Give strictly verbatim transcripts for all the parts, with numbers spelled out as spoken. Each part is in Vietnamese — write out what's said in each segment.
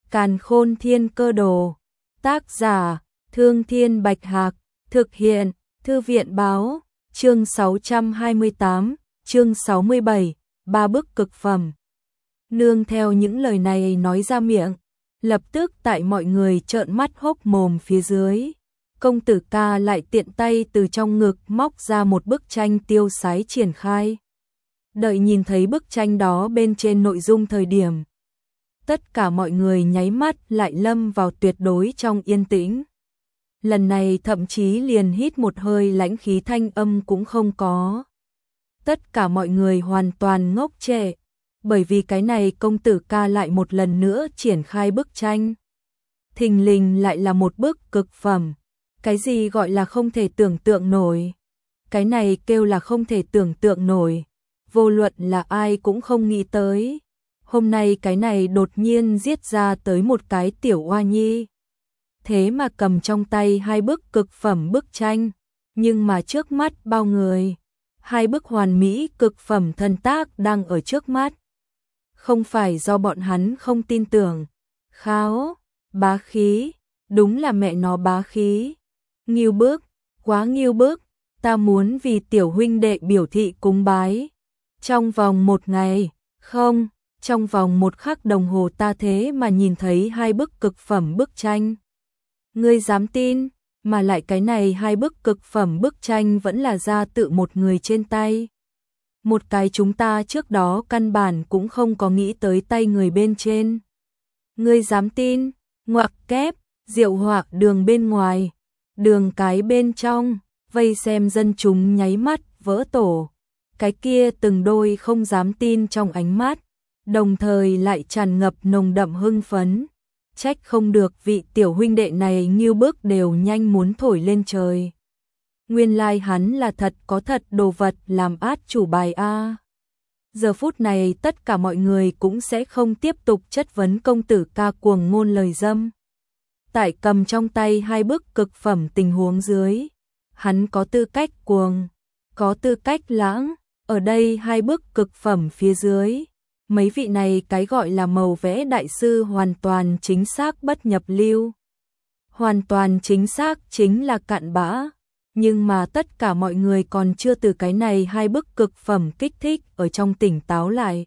Càn Khôn Thiên Cơ Đồ. Tác giả: Thương Thiên Bạch Hạc. Thực hiện: Thư viện báo. Chương sáu trăm hai mươi tám, chương sáu mươi bảy, ba bức cực phẩm. Nương theo những lời này nói ra miệng, lập tức tại mọi người trợn mắt hốc mồm phía dưới, công tử ca lại tiện tay từ trong ngực móc ra một bức tranh tiêu sái triển khai. Đợi nhìn thấy bức tranh đó bên trên nội dung thời điểm, tất cả mọi người nháy mắt lại lâm vào tuyệt đối trong yên tĩnh. Lần này thậm chí liền hít một hơi lãnh khí thanh âm cũng không có. Tất cả mọi người hoàn toàn ngốc trệ, bởi vì cái này công tử ca lại một lần nữa triển khai bức tranh. Thình lình lại là một bức cực phẩm. Cái gì gọi là không thể tưởng tượng nổi? Cái này kêu là không thể tưởng tượng nổi. Vô luận là ai cũng không nghĩ tới. Hôm nay cái này đột nhiên giết ra tới một cái tiểu oa nhi. Thế mà cầm trong tay hai bức cực phẩm bức tranh. Nhưng mà trước mắt bao người, hai bức hoàn mỹ cực phẩm thần tác đang ở trước mắt. Không phải do bọn hắn không tin tưởng. Kháo, bá khí, đúng là mẹ nó bá khí. Nghiêu bức, quá nghiêu bức, ta muốn vì tiểu huynh đệ biểu thị cúng bái. Trong vòng một ngày, không, trong vòng một khắc đồng hồ ta thế mà nhìn thấy hai bức cực phẩm bức tranh. Ngươi dám tin, mà lại cái này hai bức cực phẩm bức tranh vẫn là ra tự một người trên tay. Một cái chúng ta trước đó căn bản cũng không có nghĩ tới tay người bên trên. Ngươi dám tin, ngoặc kép, diệu họa đường bên ngoài, đường cái bên trong, vây xem dân chúng nháy mắt vỡ tổ. Cái kia từng đôi không dám tin trong ánh mắt, đồng thời lại tràn ngập nồng đậm hưng phấn. Trách không được vị tiểu huynh đệ này nghiêu bức đều nhanh muốn thổi lên trời. Nguyên lai like hắn là thật có thật đồ vật làm át chủ bài a. Giờ phút này tất cả mọi người cũng sẽ không tiếp tục chất vấn công tử ca cuồng ngôn lời dâm. Tại cầm trong tay hai bức cực phẩm tình huống dưới, hắn có tư cách cuồng, có tư cách lãng. Ở đây hai bức cực phẩm phía dưới, mấy vị này cái gọi là màu vẽ đại sư hoàn toàn chính xác bất nhập lưu. Hoàn toàn chính xác chính là cặn bã. Nhưng mà tất cả mọi người còn chưa từ cái này hai bức cực phẩm kích thích ở trong tỉnh táo lại.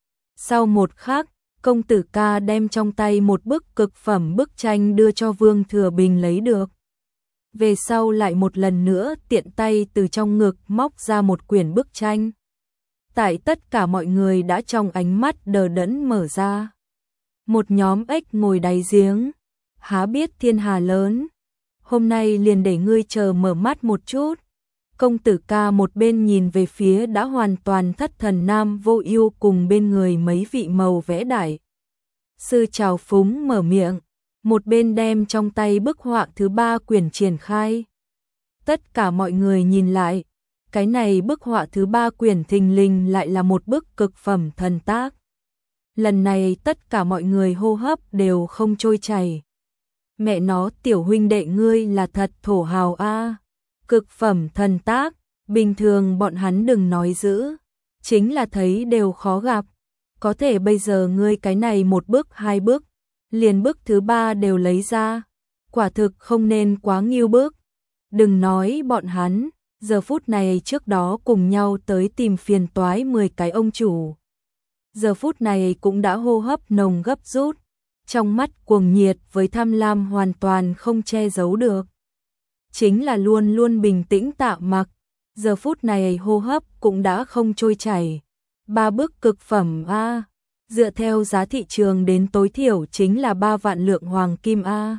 Sau một khắc, công tử ca đem trong tay một bức cực phẩm bức tranh đưa cho Vương Thừa Bình lấy được. Về sau lại một lần nữa tiện tay từ trong ngực móc ra một quyển bức tranh. Tại tất cả mọi người đã trong ánh mắt đờ đẫn mở ra. Một nhóm ếch ngồi đáy giếng, há biết thiên hà lớn. Hôm nay liền để ngươi chờ mở mắt một chút. Công tử ca một bên nhìn về phía đã hoàn toàn thất thần Nam Vô Ưu cùng bên người mấy vị màu vẽ đại sư trào phúng mở miệng, một bên đem trong tay bức họa thứ ba quyển triển khai. Tất cả mọi người nhìn lại, cái này bức họa thứ ba quyển thình lình lại là một bức cực phẩm thần tác. Lần này tất cả mọi người hô hấp đều không trôi chảy. Mẹ nó, tiểu huynh đệ ngươi là thật thổ hào a. Cực phẩm thần tác, bình thường bọn hắn đừng nói dữ, chính là thấy đều khó gặp. Có thể bây giờ ngươi cái này một bước hai bước, liền bước thứ ba đều lấy ra, quả thực không nên quá nghiêu bước. Đừng nói bọn hắn, giờ phút này trước đó cùng nhau tới tìm phiền toái mười cái ông chủ. Giờ phút này cũng đã hô hấp nồng gấp rút, trong mắt cuồng nhiệt với tham lam hoàn toàn không che giấu được. Chính là luôn luôn bình tĩnh tạ mặc, giờ phút này hô hấp cũng đã không trôi chảy. Ba bức cực phẩm a, dựa theo giá thị trường đến tối thiểu chính là ba vạn lượng hoàng kim a.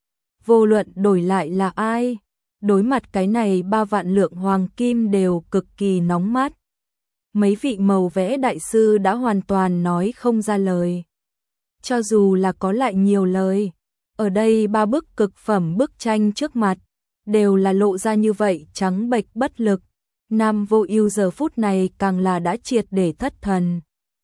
Vô luận đổi lại là ai, đối mặt cái này ba vạn lượng hoàng kim đều cực kỳ nóng mắt. Mấy vị màu vẽ đại sư đã hoàn toàn nói không ra lời. Cho dù là có lại nhiều lời, ở đây ba bức cực phẩm bức tranh trước mặt, đều là lộ ra như vậy trắng bệch bất lực. Nam Vô Ưu giờ phút này càng là đã triệt để thất thần.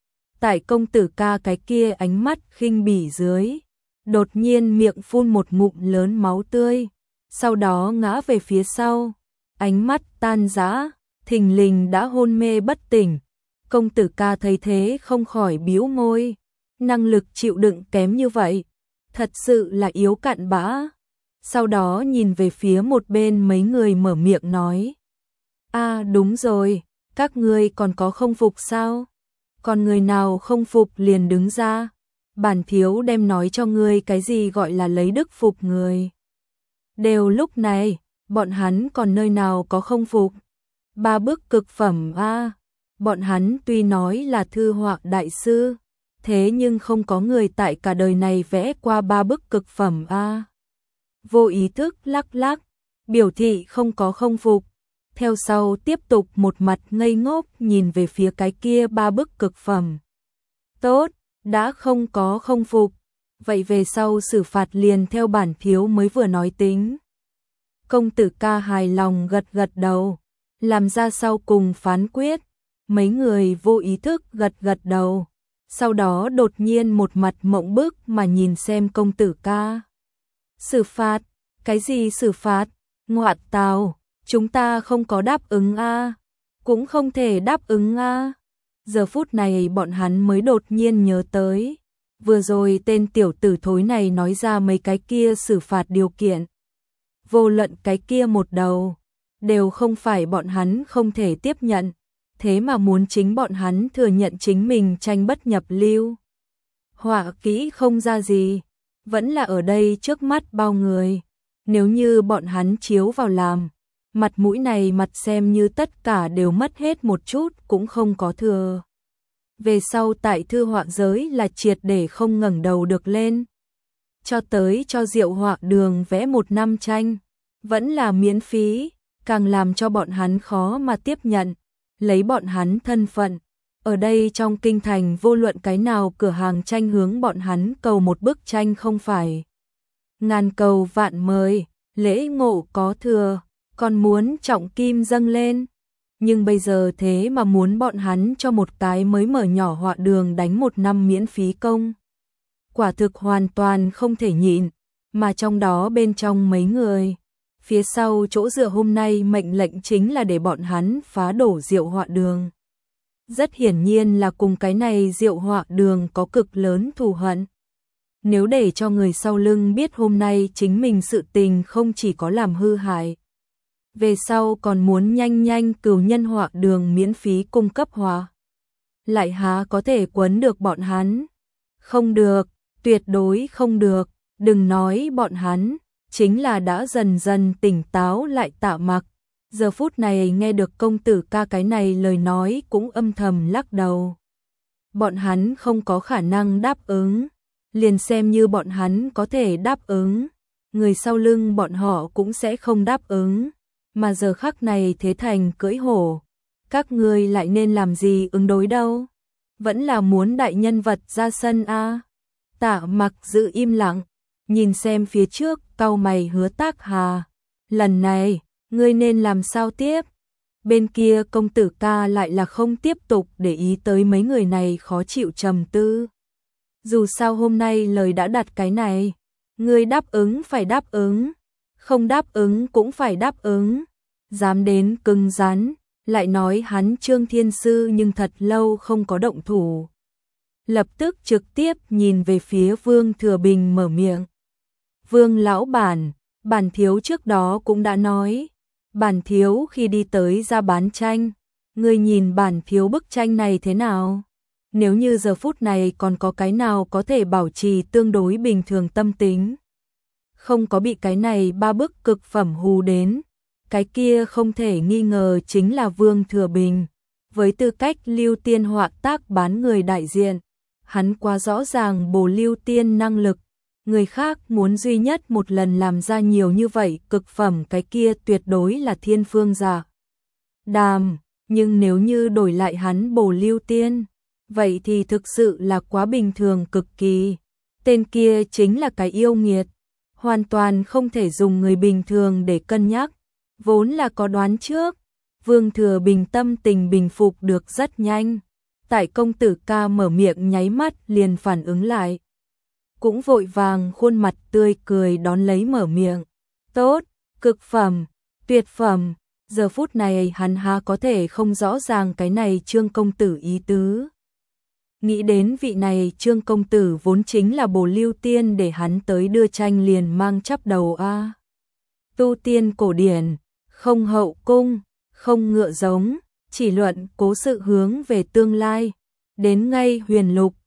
Tại công tử ca cái kia ánh mắt khinh bỉ dưới, đột nhiên miệng phun một ngụm lớn máu tươi, sau đó ngã về phía sau, ánh mắt tan rã, thình lình đã hôn mê bất tỉnh. Công tử ca thấy thế không khỏi bĩu môi, năng lực chịu đựng kém như vậy, thật sự là yếu cặn bã. Sau đó nhìn về phía một bên mấy người mở miệng nói. À đúng rồi, các ngươi còn có không phục sao? Còn người nào không phục liền đứng ra. Bản thiếu đem nói cho ngươi cái gì gọi là lấy đức phục người. Đều lúc này, bọn hắn còn nơi nào có không phục. Ba bức cực phẩm a, bọn hắn tuy nói là thư họa đại sư, thế nhưng không có người tại cả đời này vẽ qua ba bức cực phẩm a. Vô ý thức lắc lắc, biểu thị không có không phục. Theo sau tiếp tục một mặt ngây ngốc nhìn về phía cái kia ba bức cực phẩm. Tốt, đã không có không phục, vậy về sau xử phạt liền theo bản thiếu mới vừa nói tính. Công tử ca hài lòng gật gật đầu, làm ra sau cùng phán quyết. Mấy người vô ý thức gật gật đầu, sau đó đột nhiên một mặt mộng bức mà nhìn xem công tử ca. Xử phạt? Cái gì xử phạt? Ngoạn tào, chúng ta không có đáp ứng a, cũng không thể đáp ứng a. Giờ phút này bọn hắn mới đột nhiên nhớ tới, vừa rồi tên tiểu tử thối này nói ra mấy cái kia xử phạt điều kiện. Vô luận cái kia một đầu, đều không phải bọn hắn không thể tiếp nhận, thế mà muốn chính bọn hắn thừa nhận chính mình tranh bất nhập lưu. Họa kỹ không ra gì, vẫn là ở đây trước mắt bao người, nếu như bọn hắn chiếu vào làm, mặt mũi này mặt xem như tất cả đều mất hết một chút cũng không có thừa. Về sau tại thư họa giới là triệt để không ngẩng đầu được lên. Cho tới cho Diệu Họa Đường vẽ một năm tranh, vẫn là miễn phí, càng làm cho bọn hắn khó mà tiếp nhận, lấy bọn hắn thân phận. Ở đây trong kinh thành vô luận cái nào cửa hàng tranh hướng bọn hắn cầu một bức tranh không phải. Ngàn cầu vạn mời, lễ ngộ có thừa, còn muốn trọng kim dâng lên. Nhưng bây giờ thế mà muốn bọn hắn cho một cái mới mở nhỏ họa đường đánh một năm miễn phí công. Quả thực hoàn toàn không thể nhịn, mà trong đó bên trong mấy người. Phía sau chỗ dựa hôm nay mệnh lệnh chính là để bọn hắn phá đổ Diệu Họa Đường. Rất hiển nhiên là cùng cái này Diệu Họa Đường có cực lớn thù hận. Nếu để cho người sau lưng biết hôm nay chính mình sự tình không chỉ có làm hư hại, về sau còn muốn nhanh nhanh cửu nhân họa đường miễn phí cung cấp họa, lại há có thể quấn được bọn hắn. Không được, tuyệt đối không được, đừng nói bọn hắn, chính là đã dần dần tỉnh táo lại Tạ Mặc, giờ phút này nghe được công tử ca cái này lời nói cũng âm thầm lắc đầu. Bọn hắn không có khả năng đáp ứng, liền xem như bọn hắn có thể đáp ứng, người sau lưng bọn họ cũng sẽ không đáp ứng, mà giờ khắc này thế thành cưỡi hổ, các ngươi lại nên làm gì ứng đối đâu? Vẫn là muốn đại nhân vật ra sân a? À? Tạ Mặc giữ im lặng, nhìn xem phía trước, cau mày Hứa Tác Hà, lần này ngươi nên làm sao tiếp? Bên kia công tử ca lại là không tiếp tục để ý tới mấy người này khó chịu trầm tư. Dù sao hôm nay lời đã đặt cái này, ngươi đáp ứng phải đáp ứng, không đáp ứng cũng phải đáp ứng. Dám đến cứng rắn, lại nói hắn Trương Thiên Sư nhưng thật lâu không có động thủ. Lập tức trực tiếp nhìn về phía Vương Thừa Bình mở miệng. Vương lão bản, bản thiếu trước đó cũng đã nói, bản thiếu khi đi tới ra bán tranh, ngươi nhìn bản thiếu bức tranh này thế nào? Nếu như giờ phút này còn có cái nào có thể bảo trì tương đối bình thường tâm tính, không có bị cái này ba bức cực phẩm hù đến, cái kia không thể nghi ngờ chính là Vương Thừa Bình. Với tư cách Lưu Tiên họa tác bán người đại diện, hắn quá rõ ràng bổ Lưu Tiên năng lực, người khác muốn duy nhất một lần làm ra nhiều như vậy cực phẩm cái kia tuyệt đối là thiên phương giả đàm, nhưng nếu như đổi lại hắn bổ Lưu Tiên, vậy thì thực sự là quá bình thường cực kỳ. Tên kia chính là cái yêu nghiệt, hoàn toàn không thể dùng người bình thường để cân nhắc, vốn là có đoán trước. Vương Thừa Bình tâm tình bình phục được rất nhanh, tại công tử ca mở miệng nháy mắt liền phản ứng lại, cũng vội vàng khuôn mặt tươi cười đón lấy mở miệng. Tốt, cực phẩm, tuyệt phẩm. Giờ phút này hắn há có thể không rõ ràng cái này Trương công tử ý tứ. Nghĩ đến vị này Trương công tử vốn chính là bồ lưu tiên để hắn tới đưa tranh liền mang chắp đầu a. Tu tiên cổ điển, không hậu cung, không ngựa giống, chỉ luận cố sự hướng về tương lai, đến ngay huyền lục,